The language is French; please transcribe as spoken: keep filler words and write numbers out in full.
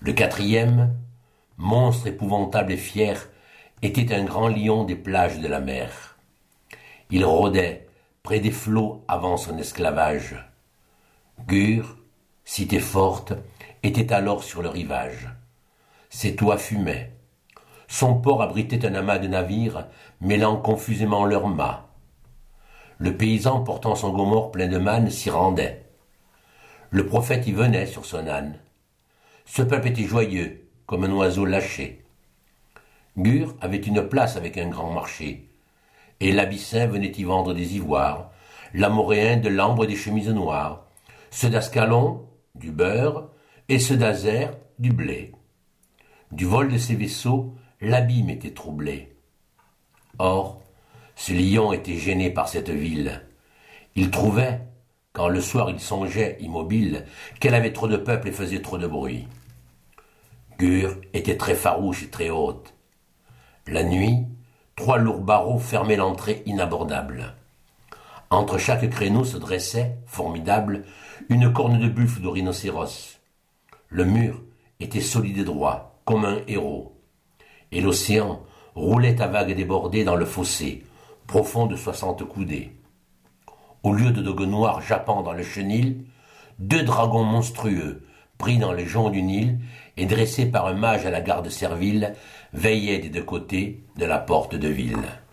Le quatrième, monstre épouvantable et fier, était un grand lion des plages de la mer. Il rôdait près des flots avant son esclavage. Gur, cité forte, était alors sur le rivage. Ses toits fumaient. Son port abritait un amas de navires mêlant confusément leurs mâts. Le paysan portant son gomorre plein de manne s'y rendait. Le prophète y venait sur son âne. Ce peuple était joyeux, comme un oiseau lâché. Gur avait une place avec un grand marché, et l'Abyssin venait y vendre des ivoires, l'Amoréen de l'ambre et des chemises noires, ceux d'Ascalon, du beurre, et ceux d'Azer, du blé. Du vol de ses vaisseaux, l'abîme était troublé. Or, ce lion était gêné par cette ville. Il trouvait, quand le soir il songeait, immobile, qu'elle avait trop de peuple et faisait trop de bruit. Gur était très farouche et très haute. La nuit, trois lourds barreaux fermaient l'entrée inabordable. Entre chaque créneau se dressait, formidable, une corne de buffle de rhinocéros. Le mur était solide et droit, comme un héros. Et l'océan roulait à vagues débordées dans le fossé, profond de soixante coudées. Au lieu de dogues noirs jappant dans le chenil, deux dragons monstrueux, pris dans les joncs du Nil et dressés par un mage à la garde servile, veillaient des deux côtés de la porte de ville.